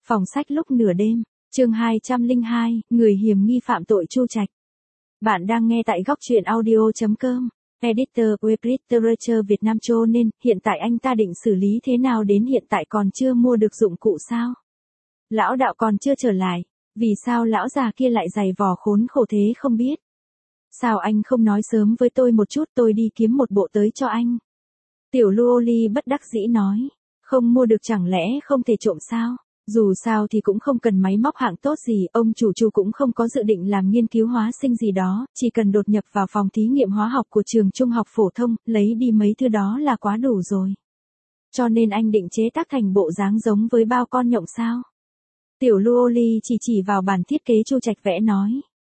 Phòng sách lúc nửa đêm, chương 202, người hiểm nghi phạm tội Chu Trạch. Bạn đang nghe tại góc truyện audio.com. Editor Web Literature Việt Nam cho nên, hiện tại anh ta định xử lý thế nào đến hiện tại còn chưa mua được dụng cụ sao? Lão đạo còn chưa trở lại, vì sao lão già kia lại giày vò khốn khổ thế không biết? Sao anh không nói sớm với tôi một chút, tôi đi kiếm một bộ tới cho anh? Tiểu Luoli bất đắc dĩ nói, không mua được chẳng lẽ không thể trộm sao? Dù sao thì cũng không cần máy móc hạng tốt gì, ông chủ cũng không có dự định làm nghiên cứu hóa sinh gì đó, chỉ cần đột nhập vào phòng thí nghiệm hóa học của trường trung học phổ thông, lấy đi mấy thứ đó là quá đủ rồi. Cho nên anh định chế tác thành bộ dáng giống với bao con nhộng sao? Tiểu Luoli chỉ vào bản thiết kế Chu Trạch vẽ nói.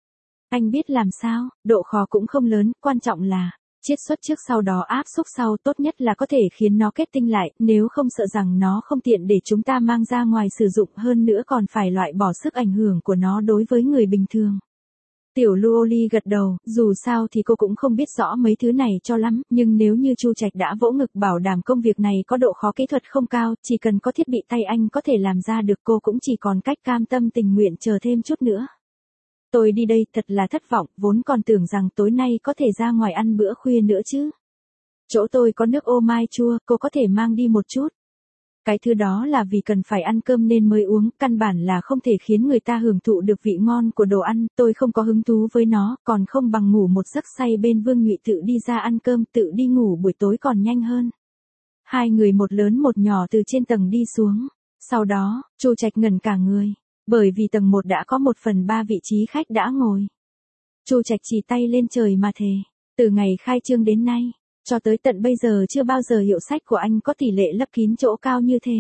Anh biết làm sao, độ khó cũng không lớn, quan trọng là chiết xuất trước sau đó áp xúc sau, tốt nhất là có thể khiến nó kết tinh lại, nếu không sợ rằng nó không tiện để chúng ta mang ra ngoài sử dụng, hơn nữa còn phải loại bỏ sức ảnh hưởng của nó đối với người bình thường. Tiểu Luoli gật đầu, dù sao thì cô cũng không biết rõ mấy thứ này cho lắm, nhưng nếu như Chu Trạch đã vỗ ngực bảo đảm công việc này có độ khó kỹ thuật không cao, chỉ cần có thiết bị tay anh có thể làm ra được, cô cũng chỉ còn cách cam tâm tình nguyện chờ thêm chút nữa. Tôi đi đây, thật là thất vọng, vốn còn tưởng rằng tối nay có thể ra ngoài ăn bữa khuya nữa chứ. Chỗ tôi có nước ô mai chua, cô có thể mang đi một chút. Cái thứ đó là vì cần phải ăn cơm nên mới uống, căn bản là không thể khiến người ta hưởng thụ được vị ngon của đồ ăn, tôi không có hứng thú với nó, còn không bằng ngủ một giấc say bên Vương Nhụy tự đi ra ăn cơm, tự đi ngủ buổi tối còn nhanh hơn. Hai người một lớn một nhỏ từ trên tầng đi xuống. Sau đó, Chu Trạch ngẩn cả người. Bởi vì tầng 1 đã có 1/3 vị trí khách đã ngồi. Chu Trạch chỉ tay lên trời mà thề. Từ ngày khai trương đến nay, cho tới tận bây giờ chưa bao giờ hiệu sách của anh có tỷ lệ lấp kín chỗ cao như thế.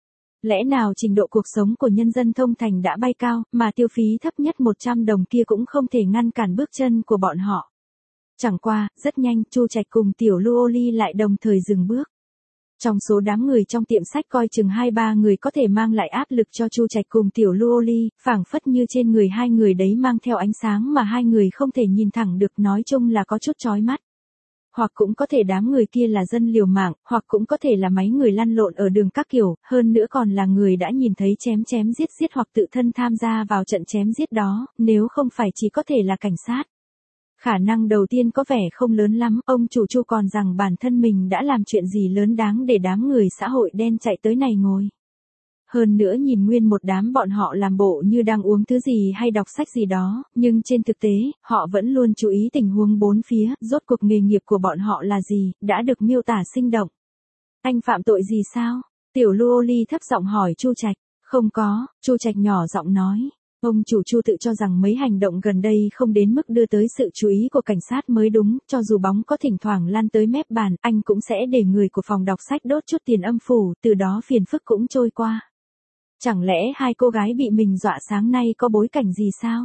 Lẽ nào trình độ cuộc sống của nhân dân Thông Thành đã bay cao, mà tiêu phí thấp nhất 100 đồng kia cũng không thể ngăn cản bước chân của bọn họ. Chẳng qua, rất nhanh, Chu Trạch cùng Tiểu Luoli lại đồng thời dừng bước. Trong số đám người trong tiệm sách coi chừng 2-3 người có thể mang lại áp lực cho Chu Trạch cùng Tiểu Luoli, phảng phất như trên người hai người đấy mang theo ánh sáng mà hai người không thể nhìn thẳng được, nói chung là có chút chói mắt. Hoặc cũng có thể đám người kia là dân liều mạng, hoặc cũng có thể là mấy người lăn lộn ở đường các kiểu, hơn nữa còn là người đã nhìn thấy chém giết hoặc tự thân tham gia vào trận chém giết đó, nếu không phải chỉ có thể là cảnh sát. Khả năng đầu tiên có vẻ không lớn lắm, ông chủ Chu còn rằng bản thân mình đã làm chuyện gì lớn đáng để đám người xã hội đen chạy tới này ngồi. Hơn nữa nhìn nguyên một đám bọn họ làm bộ như đang uống thứ gì hay đọc sách gì đó, nhưng trên thực tế, họ vẫn luôn chú ý tình huống bốn phía, rốt cuộc nghề nghiệp của bọn họ là gì, đã được miêu tả sinh động. Anh phạm tội gì sao? Tiểu Luoli thấp giọng hỏi Chu Trạch. Không có, Chu Trạch nhỏ giọng nói. Ông chủ Chu tự cho rằng mấy hành động gần đây không đến mức đưa tới sự chú ý của cảnh sát mới đúng, cho dù bóng có thỉnh thoảng lăn tới mép bàn, anh cũng sẽ để người của phòng đọc sách đốt chút tiền âm phủ, từ đó phiền phức cũng trôi qua. Chẳng lẽ hai cô gái bị mình dọa sáng nay có bối cảnh gì sao?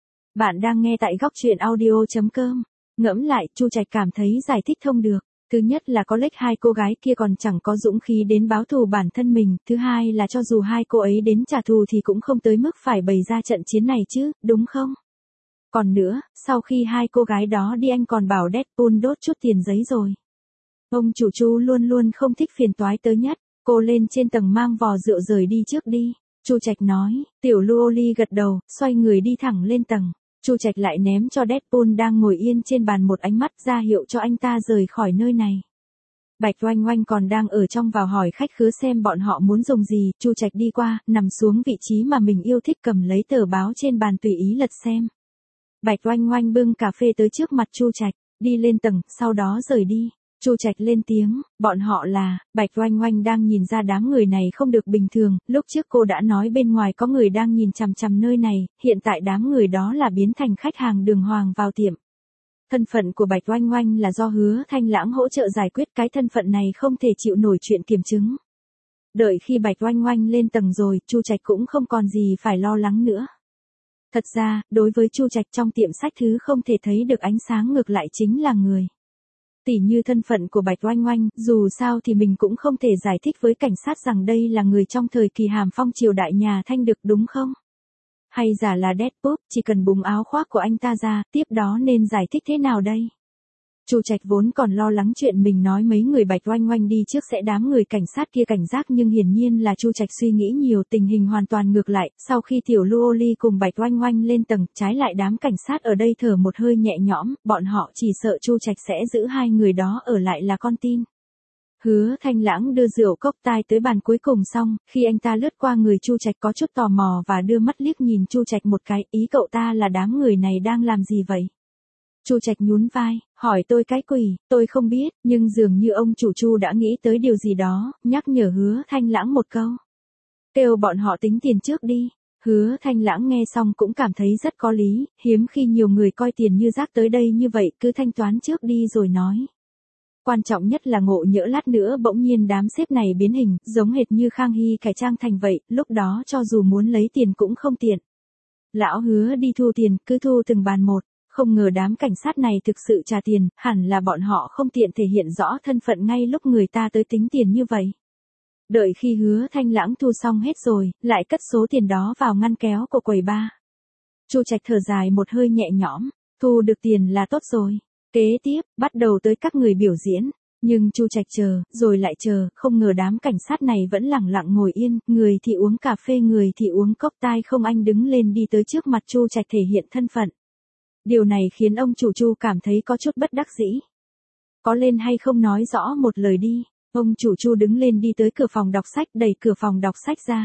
Bạn đang nghe tại góc truyện audio.com. Ngẫm lại, Chu Trạch cảm thấy giải thích thông được. Thứ nhất là có lệch hai cô gái kia còn chẳng có dũng khí đến báo thù bản thân mình, thứ hai là cho dù hai cô ấy đến trả thù thì cũng không tới mức phải bày ra trận chiến này chứ, đúng không? Còn nữa, sau khi hai cô gái đó đi anh còn bảo Deadpool đốt chút tiền giấy rồi. Ông chủ Chu luôn luôn không thích phiền toái tới nhất, cô lên trên tầng mang vò rượu rời đi trước đi. Chu Trạch nói, Tiểu Luoli gật đầu, xoay người đi thẳng lên tầng. Chu Trạch lại ném cho Deadpool đang ngồi yên trên bàn một ánh mắt ra hiệu cho anh ta rời khỏi nơi này. Bạch Oanh Oanh còn đang ở trong vào hỏi khách khứa xem bọn họ muốn dùng gì, Chu Trạch đi qua, nằm xuống vị trí mà mình yêu thích, cầm lấy tờ báo trên bàn tùy ý lật xem. Bạch Oanh Oanh bưng cà phê tới trước mặt Chu Trạch, đi lên tầng, sau đó rời đi. Chu Trạch lên tiếng, bọn họ là, Bạch Oanh Oanh đang nhìn ra đám người này không được bình thường, lúc trước cô đã nói bên ngoài có người đang nhìn chằm chằm nơi này, hiện tại đám người đó là biến thành khách hàng đường hoàng vào tiệm. Thân phận của Bạch Oanh Oanh là do Hứa Thanh Lãng hỗ trợ giải quyết, cái thân phận này không thể chịu nổi chuyện kiểm chứng. Đợi khi Bạch Oanh Oanh lên tầng rồi, Chu Trạch cũng không còn gì phải lo lắng nữa. Thật ra, đối với Chu Trạch trong tiệm sách thứ không thể thấy được ánh sáng ngược lại chính là người. Tỉ như thân phận của Bạch Oanh Oanh, dù sao thì mình cũng không thể giải thích với cảnh sát rằng đây là người trong thời kỳ Hàm Phong triều đại nhà Thanh được đúng không? Hay giả là Deadpool, chỉ cần búng áo khoác của anh ta ra, tiếp đó nên giải thích thế nào đây? Chu Trạch vốn còn lo lắng chuyện mình nói mấy người Bạch Oanh Oanh đi trước sẽ đám người cảnh sát kia cảnh giác, nhưng hiển nhiên là Chu Trạch suy nghĩ nhiều, tình hình hoàn toàn ngược lại, sau khi tiểu Lu Ly cùng Bạch Oanh Oanh lên tầng, trái lại đám cảnh sát ở đây thở một hơi nhẹ nhõm, bọn họ chỉ sợ Chu Trạch sẽ giữ hai người đó ở lại là con tin. Hứa Thanh Lãng đưa rượu cốc tai tới bàn cuối cùng xong, khi anh ta lướt qua người Chu Trạch có chút tò mò và đưa mắt liếc nhìn Chu Trạch một cái, ý cậu ta là đám người này đang làm gì vậy? Chu Trạch nhún vai, hỏi tôi cái quỷ, tôi không biết, nhưng dường như ông chủ Chu đã nghĩ tới điều gì đó, nhắc nhở Hứa Thanh Lãng một câu. Kêu bọn họ tính tiền trước đi. Hứa Thanh Lãng nghe xong cũng cảm thấy rất có lý, hiếm khi nhiều người coi tiền như rác tới đây như vậy, cứ thanh toán trước đi rồi nói. Quan trọng nhất là ngộ nhỡ lát nữa bỗng nhiên đám xếp này biến hình, giống hệt như Khang Hy cải trang thành vậy, lúc đó cho dù muốn lấy tiền cũng không tiện. Lão Hứa đi thu tiền, cứ thu từng bàn một. Không ngờ đám cảnh sát này thực sự trả tiền, hẳn là bọn họ không tiện thể hiện rõ thân phận ngay lúc người ta tới tính tiền như vậy. Đợi khi Hứa Thanh Lãng thu xong hết rồi, lại cất số tiền đó vào ngăn kéo của quầy bar. Chu Trạch thở dài một hơi nhẹ nhõm, thu được tiền là tốt rồi. Kế tiếp, bắt đầu tới các người biểu diễn. Nhưng Chu Trạch chờ, rồi lại chờ, không ngờ đám cảnh sát này vẫn lẳng lặng ngồi yên, người thì uống cà phê người thì uống cốc tai, không anh đứng lên đi tới trước mặt Chu Trạch thể hiện thân phận. Điều này khiến ông chủ Chu cảm thấy có chút bất đắc dĩ. Có lên hay không nói rõ một lời đi. Ông chủ Chu đứng lên đi tới cửa phòng đọc sách, đẩy cửa phòng đọc sách ra.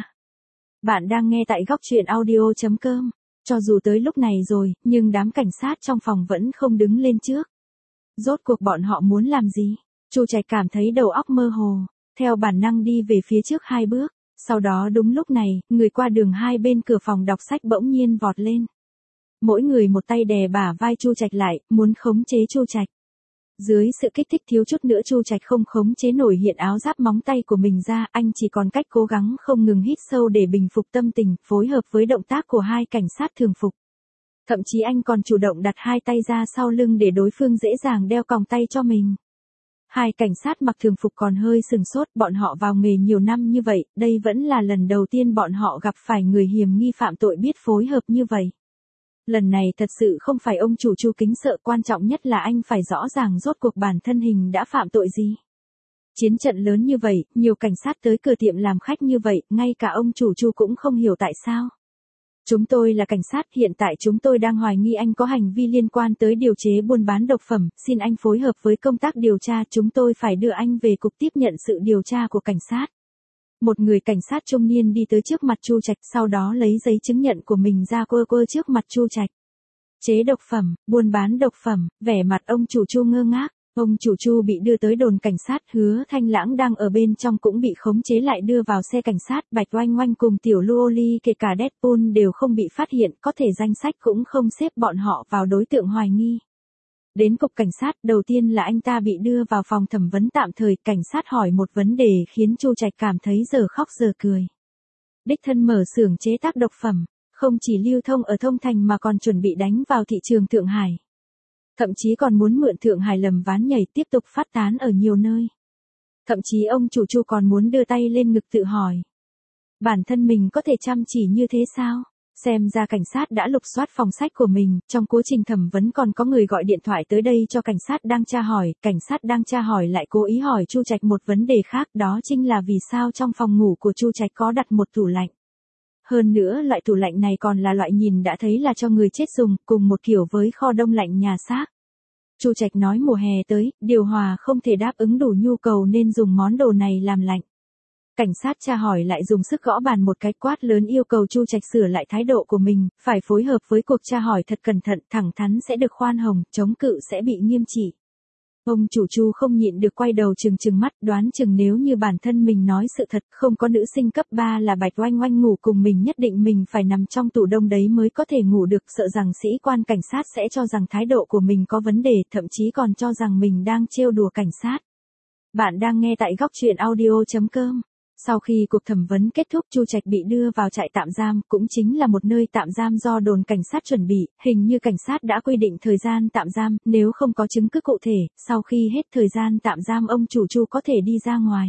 Bạn đang nghe tại góc truyện audio.com. Cho dù tới lúc này rồi, nhưng đám cảnh sát trong phòng vẫn không đứng lên trước. Rốt cuộc bọn họ muốn làm gì? Chu Trạch cảm thấy đầu óc mơ hồ, theo bản năng đi về phía trước 2 bước. Sau đó đúng lúc này, người qua đường hai bên cửa phòng đọc sách bỗng nhiên vọt lên. Mỗi người một tay đè bả vai Chu Trạch lại, muốn khống chế Chu Trạch. Dưới sự kích thích thiếu chút nữa Chu Trạch không khống chế nổi hiện áo giáp móng tay của mình ra, anh chỉ còn cách cố gắng không ngừng hít sâu để bình phục tâm tình, phối hợp với động tác của hai cảnh sát thường phục. Thậm chí anh còn chủ động đặt hai tay ra sau lưng để đối phương dễ dàng đeo còng tay cho mình. Hai cảnh sát mặc thường phục còn hơi sừng sốt, bọn họ vào nghề nhiều năm như vậy, đây vẫn là lần đầu tiên bọn họ gặp phải người hiểm nghi phạm tội biết phối hợp như vậy. Lần này thật sự không phải ông chủ Chu kính sợ, quan trọng nhất là anh phải rõ ràng rốt cuộc bản thân hình đã phạm tội gì. Chiến trận lớn như vậy, nhiều cảnh sát tới cửa tiệm làm khách như vậy, ngay cả ông chủ Chu cũng không hiểu tại sao. Chúng tôi là cảnh sát, hiện tại chúng tôi đang hoài nghi anh có hành vi liên quan tới điều chế buôn bán độc phẩm, xin anh phối hợp với công tác điều tra, chúng tôi phải đưa anh về cục tiếp nhận sự điều tra của cảnh sát. Một người cảnh sát trung niên đi tới trước mặt Chu Trạch, sau đó lấy giấy chứng nhận của mình ra quơ quơ trước mặt Chu Trạch. Chế độc phẩm, buôn bán độc phẩm, vẻ mặt ông chủ Chu ngơ ngác. Ông chủ Chu bị đưa tới đồn cảnh sát, Hứa Thanh Lãng đang ở bên trong cũng bị khống chế lại đưa vào xe cảnh sát, Bạch Oanh Oanh cùng tiểu Lu Ly kể cả Deadpool đều không bị phát hiện, có thể danh sách cũng không xếp bọn họ vào đối tượng hoài nghi. Đến cục cảnh sát, đầu tiên là anh ta bị đưa vào phòng thẩm vấn tạm thời, cảnh sát hỏi một vấn đề khiến Chu Trạch cảm thấy giờ khóc giờ cười. Đích thân mở xưởng chế tác độc phẩm, không chỉ lưu thông ở Thông Thành mà còn chuẩn bị đánh vào thị trường Thượng Hải. Thậm chí còn muốn mượn Thượng Hải lầm ván nhảy tiếp tục phát tán ở nhiều nơi. Thậm chí ông chủ Chu còn muốn đưa tay lên ngực tự hỏi. Bản thân mình có thể chăm chỉ như thế sao? Xem ra cảnh sát đã lục soát phòng sách của mình, trong quá trình thẩm vấn còn có người gọi điện thoại tới đây cho cảnh sát đang tra hỏi, cảnh sát đang tra hỏi lại cố ý hỏi Chu Trạch một vấn đề khác, đó chính là vì sao trong phòng ngủ của Chu Trạch có đặt một tủ lạnh. Hơn nữa loại tủ lạnh này còn là loại nhìn đã thấy là cho người chết dùng, cùng một kiểu với kho đông lạnh nhà xác. Chu Trạch nói mùa hè tới, điều hòa không thể đáp ứng đủ nhu cầu nên dùng món đồ này làm lạnh. Cảnh sát tra hỏi lại dùng sức gõ bàn một cái, quát lớn yêu cầu Chu Trạch sửa lại thái độ của mình, phải phối hợp với cuộc tra hỏi thật cẩn thận, thẳng thắn sẽ được khoan hồng, chống cự sẽ bị nghiêm trị. Ông chủ Chu không nhịn được quay đầu trừng trừng mắt, đoán chừng nếu như bản thân mình nói sự thật, không có nữ sinh cấp 3 là Bạch Oanh Oanh ngủ cùng mình nhất định mình phải nằm trong tủ đông đấy mới có thể ngủ được, sợ rằng sĩ quan cảnh sát sẽ cho rằng thái độ của mình có vấn đề, thậm chí còn cho rằng mình đang trêu đùa cảnh sát. Bạn đang nghe tại góc truyện audio.com. Sau khi cuộc thẩm vấn kết thúc, Chu Trạch bị đưa vào trại tạm giam, cũng chính là một nơi tạm giam do đồn cảnh sát chuẩn bị, hình như cảnh sát đã quy định thời gian tạm giam, nếu không có chứng cứ cụ thể, sau khi hết thời gian tạm giam ông chủ Chu có thể đi ra ngoài.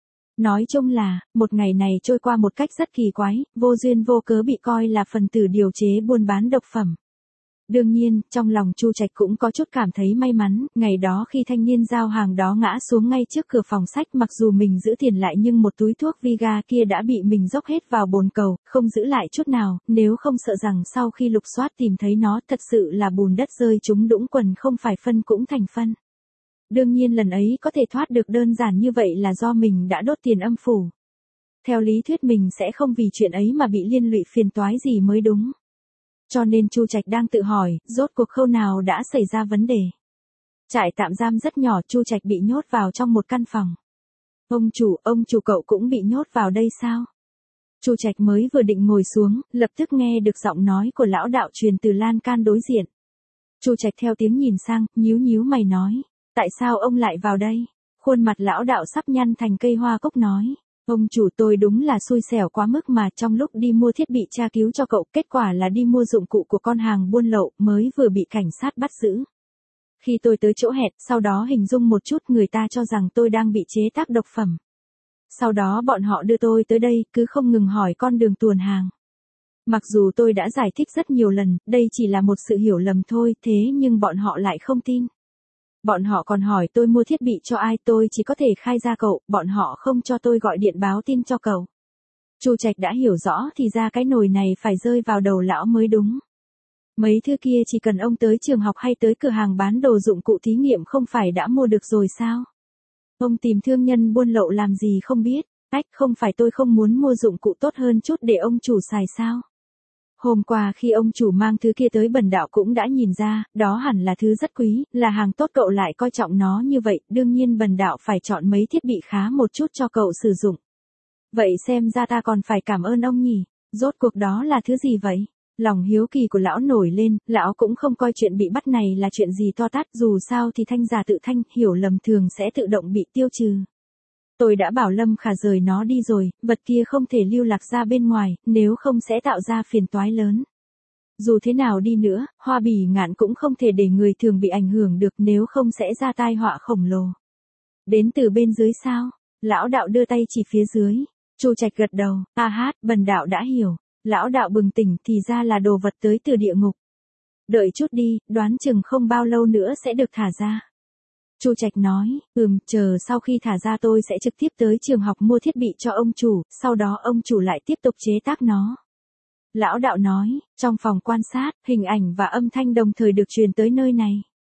Nói chung là, một ngày này trôi qua một cách rất kỳ quái, vô duyên vô cớ bị coi là phần tử điều chế buôn bán độc phẩm. Đương nhiên, trong lòng Chu Trạch cũng có chút cảm thấy may mắn, ngày đó khi thanh niên giao hàng đó ngã xuống ngay trước cửa phòng sách, mặc dù mình giữ tiền lại nhưng một túi thuốc Viga kia đã bị mình dốc hết vào bồn cầu, không giữ lại chút nào, nếu không sợ rằng sau khi lục soát tìm thấy nó thật sự là bùn đất rơi trúng đũng quần, không phải phân cũng thành phân. Đương nhiên lần ấy có thể thoát được đơn giản như vậy là do mình đã đốt tiền âm phủ. Theo lý thuyết mình sẽ không vì chuyện ấy mà bị liên lụy phiền toái gì mới đúng. Cho nên Chu Trạch đang tự hỏi, rốt cuộc khâu nào đã xảy ra vấn đề. Trại tạm giam rất nhỏ, Chu Trạch bị nhốt vào trong một căn phòng. Ông chủ cậu cũng bị nhốt vào đây sao? Chu Trạch mới vừa định ngồi xuống, lập tức nghe được giọng nói của lão đạo truyền từ lan can đối diện. Chu Trạch theo tiếng nhìn sang, nhíu mày nói, tại sao ông lại vào đây? Khuôn mặt lão đạo sắp nhăn thành cây hoa cúc nói. Ông chủ, tôi đúng là xui xẻo quá mức mà, trong lúc đi mua thiết bị tra cứu cho cậu, kết quả là đi mua dụng cụ của con hàng buôn lậu, mới vừa bị cảnh sát bắt giữ. Khi tôi tới chỗ hẹn, sau đó hình dung một chút, người ta cho rằng tôi đang bị chế tác độc phẩm. Sau đó bọn họ đưa tôi tới đây, cứ không ngừng hỏi con đường tuồn hàng. Mặc dù tôi đã giải thích rất nhiều lần, đây chỉ là một sự hiểu lầm thôi, thế nhưng bọn họ lại không tin. Bọn họ còn hỏi tôi mua thiết bị cho ai, tôi chỉ có thể khai ra cậu, bọn họ không cho tôi gọi điện báo tin cho cậu. Chu Trạch đã hiểu rõ, thì ra cái nồi này phải rơi vào đầu lão mới đúng. Mấy thứ kia chỉ cần ông tới trường học hay tới cửa hàng bán đồ dụng cụ thí nghiệm không phải đã mua được rồi sao? Ông tìm thương nhân buôn lậu làm gì không biết, không phải tôi không muốn mua dụng cụ tốt hơn chút để ông chủ xài sao? Hôm qua khi ông chủ mang thứ kia tới, bần đạo cũng đã nhìn ra, đó hẳn là thứ rất quý, là hàng tốt, cậu lại coi trọng nó như vậy, đương nhiên bần đạo phải chọn mấy thiết bị khá một chút cho cậu sử dụng. Vậy xem ra ta còn phải cảm ơn ông nhỉ, rốt cuộc đó là thứ gì vậy? Lòng hiếu kỳ của lão nổi lên, lão cũng không coi chuyện bị bắt này là chuyện gì to tát, dù sao thì thanh giả tự thanh, hiểu lầm thường sẽ tự động bị tiêu trừ. Tôi đã bảo Lâm Khả rời nó đi rồi, vật kia không thể lưu lạc ra bên ngoài, nếu không sẽ tạo ra phiền toái lớn. Dù thế nào đi nữa, Hoa Bỉ Ngạn cũng không thể để người thường bị ảnh hưởng được, nếu không sẽ ra tai họa khổng lồ. Đến từ bên dưới sao? Lão đạo đưa tay chỉ phía dưới. Chu Trạch gật đầu, bần đạo đã hiểu. Lão đạo bừng tỉnh, thì ra là đồ vật tới từ địa ngục. Đợi chút đi, đoán chừng không bao lâu nữa sẽ được thả ra. Chu Trạch nói, chờ sau khi thả ra tôi sẽ trực tiếp tới trường học mua thiết bị cho ông chủ, sau đó ông chủ lại tiếp tục chế tác nó. Lão đạo nói, trong phòng quan sát, hình ảnh và âm thanh đồng thời được truyền tới nơi này.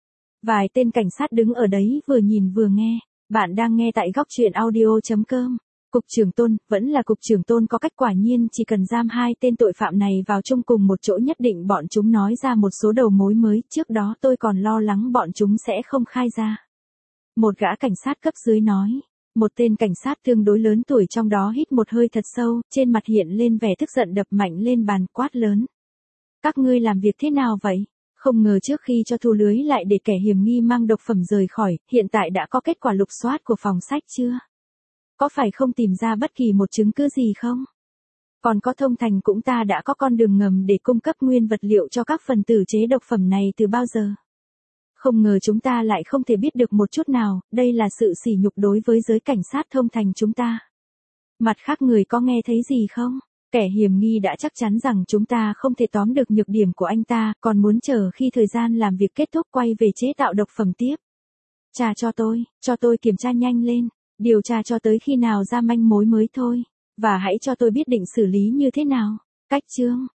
Vài tên cảnh sát đứng ở đấy vừa nhìn vừa nghe. Bạn đang nghe tại góc truyện audio.com. Cục trưởng Tôn, vẫn là cục trưởng Tôn có cách, quả nhiên chỉ cần giam hai tên tội phạm này vào chung cùng một chỗ nhất định bọn chúng nói ra một số đầu mối mới, trước đó tôi còn lo lắng bọn chúng sẽ không khai ra. Một gã cảnh sát cấp dưới nói. Một tên cảnh sát tương đối lớn tuổi trong đó hít một hơi thật sâu, trên mặt hiện lên vẻ tức giận, đập mạnh lên bàn, quát lớn. Các ngươi làm việc thế nào vậy? Không ngờ trước khi cho thu lưới lại để kẻ hiểm nghi mang độc phẩm rời khỏi, hiện tại đã có kết quả lục soát của phòng sách chưa? Có phải không tìm ra bất kỳ một chứng cứ gì không? Còn có Thông Thành cũng, ta đã có con đường ngầm để cung cấp nguyên vật liệu cho các phần tử chế độc phẩm này từ bao giờ? Không ngờ chúng ta lại không thể biết được một chút nào, đây là sự sỉ nhục đối với giới cảnh sát Thông Thành chúng ta. Mặt khác, người có nghe thấy gì không? Kẻ hiểm nghi đã chắc chắn rằng chúng ta không thể tóm được nhược điểm của anh ta, còn muốn chờ khi thời gian làm việc kết thúc quay về chế tạo độc phẩm tiếp. Trả cho tôi kiểm tra nhanh lên, điều tra cho tới khi nào ra manh mối mới thôi, và hãy cho tôi biết định xử lý như thế nào. Cách chương